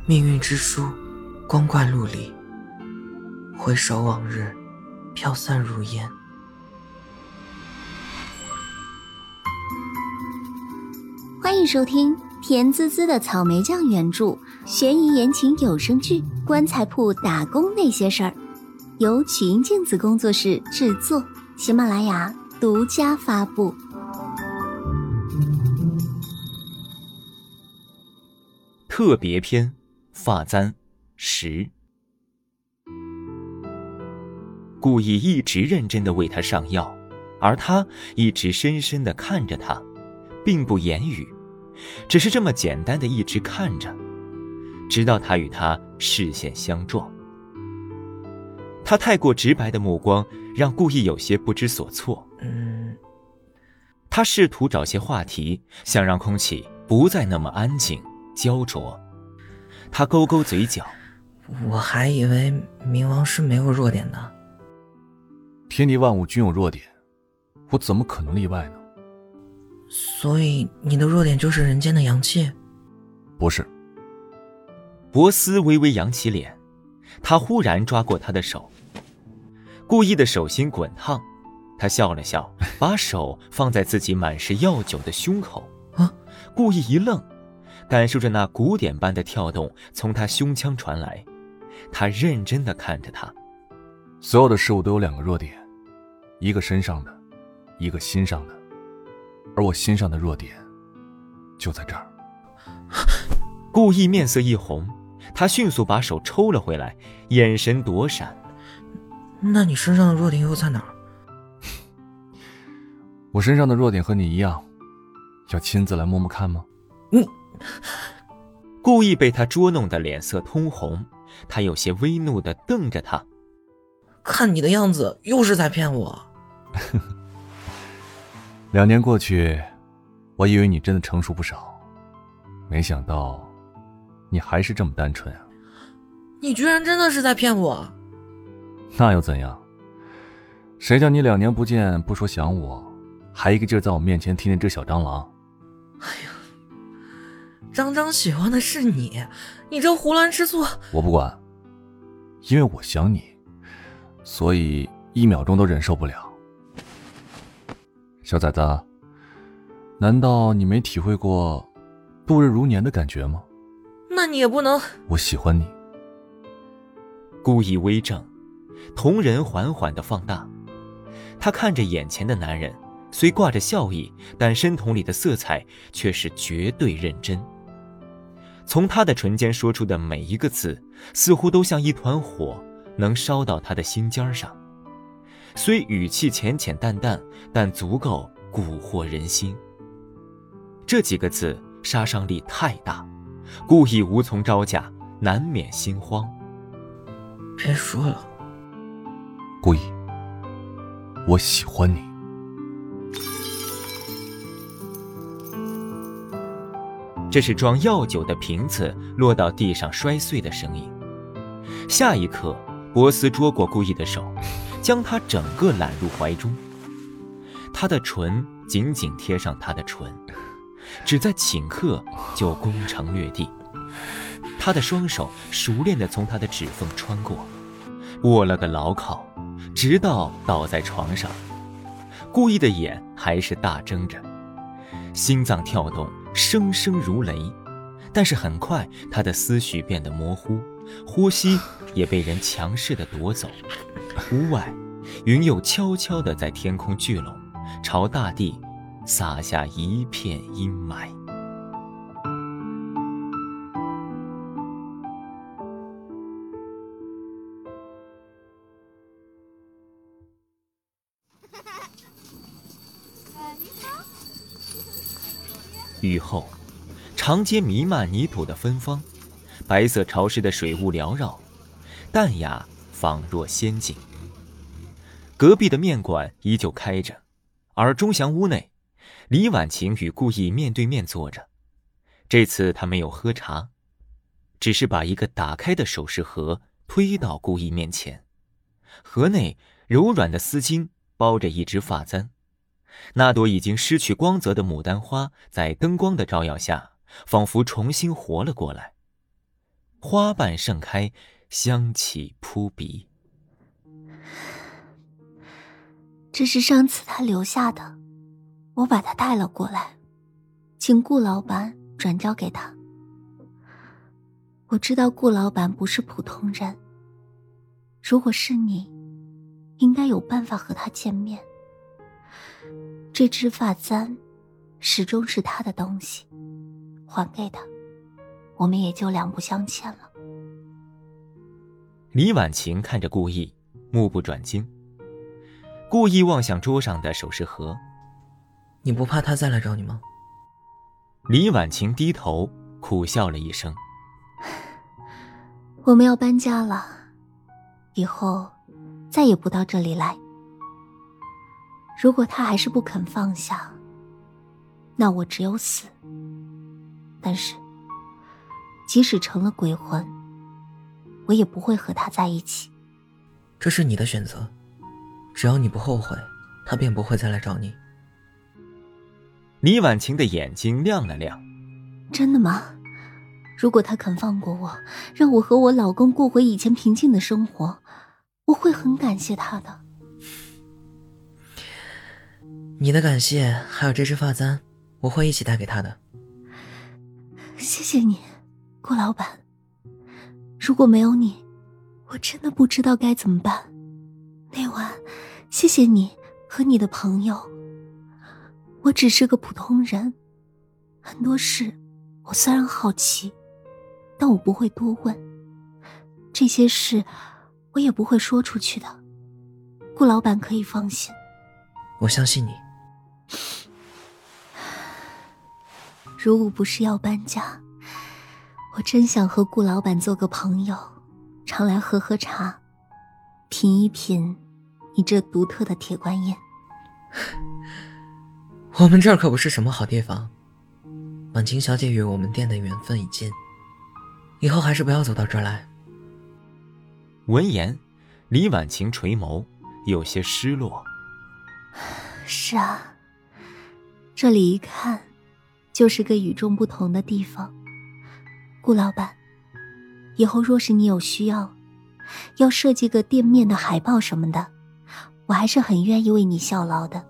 命运之书，光怪陆离。回首往日，飘散如烟。 欢迎收听甜滋滋的草莓酱原著悬疑言情有声剧《棺材铺打工那些事儿》，由曲音镜子工作室制作，喜马拉雅独家发布。 特别篇发簪10。顾意一直认真地为他上药，而他一直深深地看着他，并不言语，只是这么简单地一直看着，直到他与他视线相撞。他太过直白的目光让顾意有些不知所措。他试图找些话题，想让空气不再那么安静焦灼。他勾勾嘴角， 我还以为冥王是没有弱点的。 天地万物均有弱点，我怎么可能例外呢？ 所以你的弱点就是人间的阳气？ 不是。 博斯微微扬起脸，他忽然抓过他的手，顾意的手心滚烫，他笑了笑，把手放在自己满是药酒的胸口。顾意一愣，感受着那鼓点般的跳动从他胸腔传来，他认真地看着他。 所有的事物都有2个弱点，一个身上的，一个心上的，而我心上的弱点就在这儿。 顾意面色一红，他迅速把手抽了回来，眼神躲闪。 那你身上的弱点又在哪儿？ 我身上的弱点和你一样，要亲自来摸摸看吗？ 顾意被他捉弄得脸色通红，他有些微怒地瞪着他。 看你的样子又是在骗我。 2年过去，我以为你真的成熟不少，没想到你还是这么单纯啊。 你居然真的是在骗我。 那又怎样？谁叫你2年不见不说想我，还一个劲儿在我面前天天追小蟑螂。 哎呀，张张喜欢的是你，你这胡乱吃醋。 我不管，因为我想你，所以1秒钟都忍受不了。小崽子，难道你没体会过度日如年的感觉吗？ 那你也不能。 我喜欢你。 顾意微怔，瞳仁缓缓地放大，他看着眼前的男人，虽挂着笑意，但深瞳里的色彩却是绝对认真。从他的唇间说出的每一个字，似乎都像一团火，能烧到他的心尖上。虽语气浅浅淡淡，但足够蛊惑人心。这几个字杀伤力太大，顾意无从招架，难免心慌。 别说了。 顾意，我喜欢你。 这是装药酒的瓶子落到地上摔碎的声音。下一刻，博斯捉过顾意的手，将他整个揽入怀中。他的唇紧紧贴上他的唇，只在顷刻就攻城略地。他的双手熟练地从他的指缝穿过，握了个牢靠，直到倒在床上。顾意的眼还是大睁着，心脏跳动声声如雷，但是很快他的思绪变得模糊，呼吸也被人强势地夺走。屋外云又悄悄地在天空聚拢，朝大地洒下一片阴霾。雨后，长街弥漫泥土的芬芳，白色潮湿的水雾缭绕，淡雅仿若仙境。隔壁的面馆依旧开着，而钟祥屋内，李婉晴与顾意面对面坐着。这次他没有喝茶，只是把一个打开的首饰盒推到顾意面前，盒内柔软的丝巾包着一只发簪，那朵已经失去光泽的牡丹花在灯光的照耀下仿佛重新活了过来。 花瓣盛开，香气扑鼻。 这是上次他留下的，我把他带了过来，请顾老板转交给他。我知道顾老板不是普通人，如果是你，应该有办法和他见面。这支发簪始终是他的东西，还给他，我们也就两不相欠了。 李婉晴看着顾意，目不转睛。顾意望向桌上的首饰盒， 你不怕他再来找你吗？ 李婉晴低头苦笑了一声。 我们要搬家了，以后再也不到这里来。如果他还是不肯放下，那我只有死。但是即使成了鬼魂，我也不会和他在一起。 这是你的选择，只要你不后悔，他便不会再来找你。 李婉晴的眼睛亮了亮。 真的吗？如果他肯放过我，让我和我老公过回以前平静的生活，我会很感谢他的。 你的感谢还有这支发簪，我会一起带给他的。 谢谢你，顾老板。如果没有你，我真的不知道该怎么办。那晚，谢谢你和你的朋友。我只是个普通人，很多事我虽然好奇，但我不会多问。这些事我也不会说出去的，顾老板可以放心。 我相信你。 如果不是要搬家，我真想和顾老板做个朋友，常来喝喝茶，品一品你这独特的铁观音。 我们这儿可不是什么好地方，婉晴小姐与我们店的缘分已尽，以后还是不要走到这儿来。 闻言，李婉晴垂眸，有些失落。 是啊，这里一看就是个与众不同的地方。顾老板，以后若是你有需要，要设计个店面的海报什么的，我还是很愿意为你效劳的。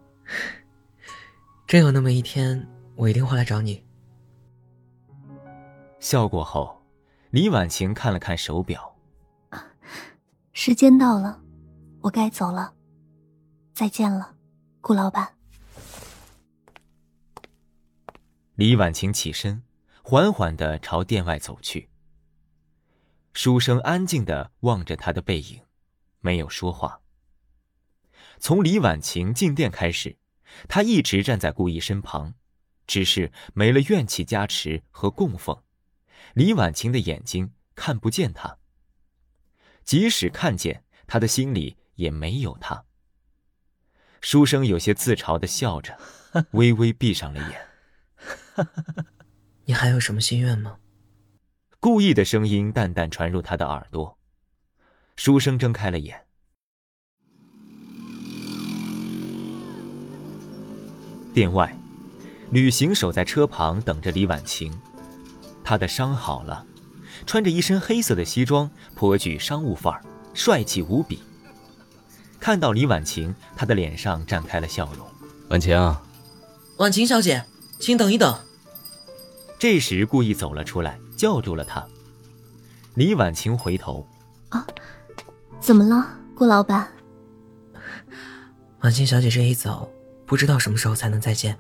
真有那么一天，我一定会来找你。 笑过后，李婉晴看了看手表， 时间到了，我该走了。再见了，顾老板。 李婉晴起身，缓缓地朝店外走去。书生安静地望着他的背影，没有说话。从李婉晴进店开始，他一直站在顾意身旁，只是没了怨气加持和供奉，李婉晴的眼睛看不见他，即使看见，他的心里也没有他。书生有些自嘲地笑着，微微闭上了眼。 你还有什么心愿吗？ 顾意的声音淡淡传入他的耳朵。书生睁开了眼。店外，吕行守在车旁等着李婉晴。他的伤好了，穿着一身黑色的西装，颇具商务范儿，帅气无比。看到李婉晴，他的脸上绽开了笑容。 婉晴， 婉晴小姐，请等一等。 这时顾意走了出来，叫住了他。李婉晴回头。 啊，怎么了，顾老板？ 婉晴小姐这一走，不知道什么时候才能再见。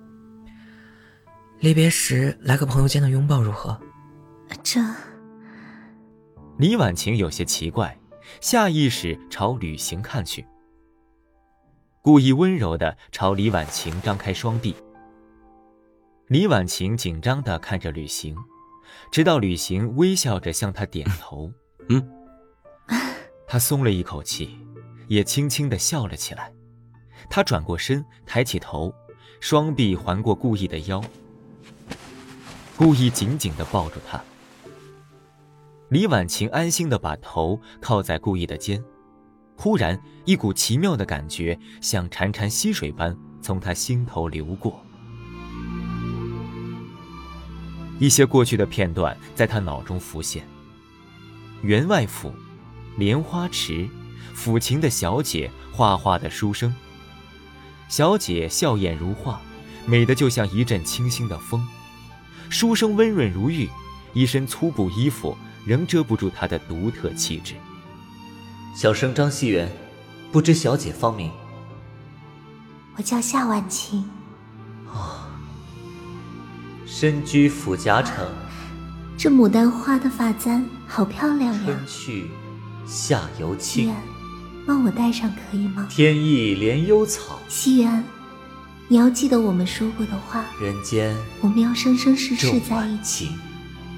离别时来个朋友间的拥抱如何？ 这…… 李婉晴有些奇怪，下意识朝吕行看去。顾意温柔地朝李婉晴张开双臂。李婉晴紧张地看着吕行，直到吕行微笑着向他点头。他松了一口气，也轻轻地笑了起来。他转过身，抬起头，双臂环过顾意的腰。顾意紧紧地抱住他。李婉晴安心地把头靠在顾意的肩，忽然一股奇妙的感觉像潺潺溪水般从他心头流过。 一些过去的片段在他脑中浮现。员外府，莲花池，抚琴的小姐，画画的书生。小姐笑靥如花，美得就像一阵清新的风。书生温润如玉，一身粗布衣服仍遮不住他的独特气质。 小生张熙元，不知小姐芳名。 我叫夏婉晴。 身居府夹城， 这牡丹花的发簪好漂亮呀！ 春去夏犹青， 远，帮我戴上可以吗？ 天意怜幽草。 熙元，你要记得我们说过的话， 人间我们要生生世世重在一起。 晚晴。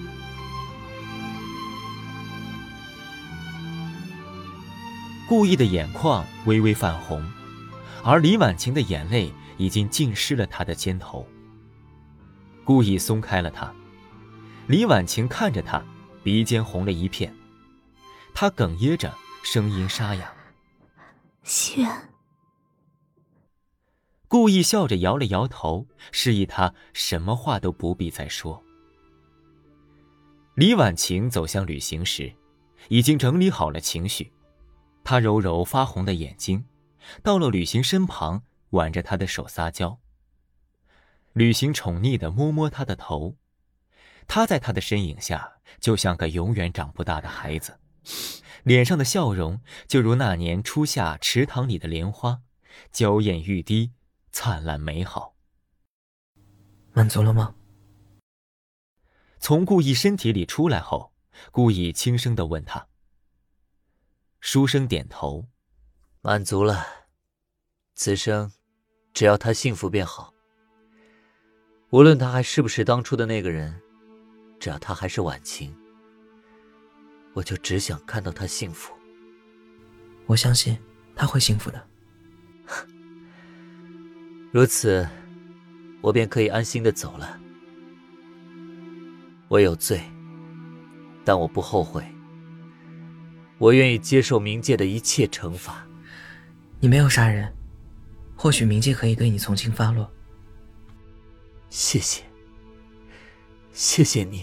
顾意的眼眶微微泛红，而李婉晴的眼泪已经浸湿了他的肩头。顾意松开了他，李婉晴看着他，鼻尖红了一片。他哽咽着，声音沙哑： 熙元。 顾意笑着摇了摇头，示意他什么话都不必再说。李婉晴走向旅行时，已经整理好了情绪。她揉揉发红的眼睛，到了旅行身旁，挽着他的手撒娇。旅行宠溺地摸摸他的头，他在他的身影下就像个永远长不大的孩子，脸上的笑容就如那年初夏池塘里的莲花，娇艳欲滴，灿烂美好。 满足了吗？ 从顾意身体里出来后，顾意轻声地问他。书生点头， 满足了。此生只要他幸福便好。无论他还是不是当初的那个人，只要他还是婉晴，我就只想看到他幸福。 我相信他会幸福的。 如此，我便可以安心地走了。我有罪，但我不后悔。我愿意接受冥界的一切惩罚。 你没有杀人，或许冥界可以对你从轻发落。 谢谢，谢谢你。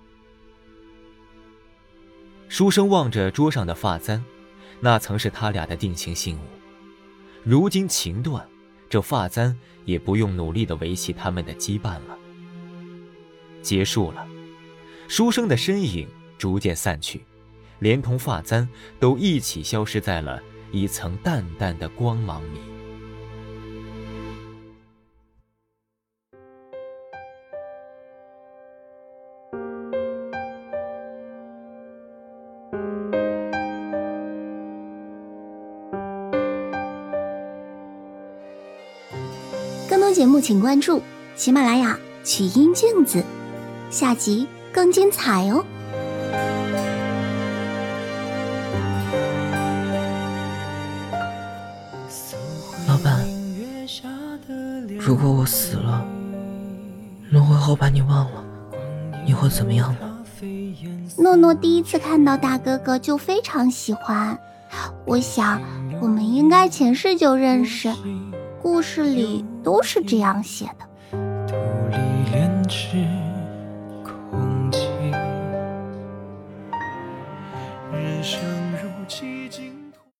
书生望着桌上的发簪，那曾是他俩的定情信物。如今情断，这发簪也不用努力地维系他们的羁绊了。结束了，书生的身影逐渐散去，连同发簪都一起消失在了一层淡淡的光芒里。 更多节目请关注喜马拉雅曲音镜子，下集更精彩哦。 老板，如果我死了，轮回后把你忘了，你会怎么样呢？ 诺诺第一次看到大哥哥就非常喜欢，我想我们应该前世就认识，故事里都是这样写的。 土里炼制空气，人生如寂静。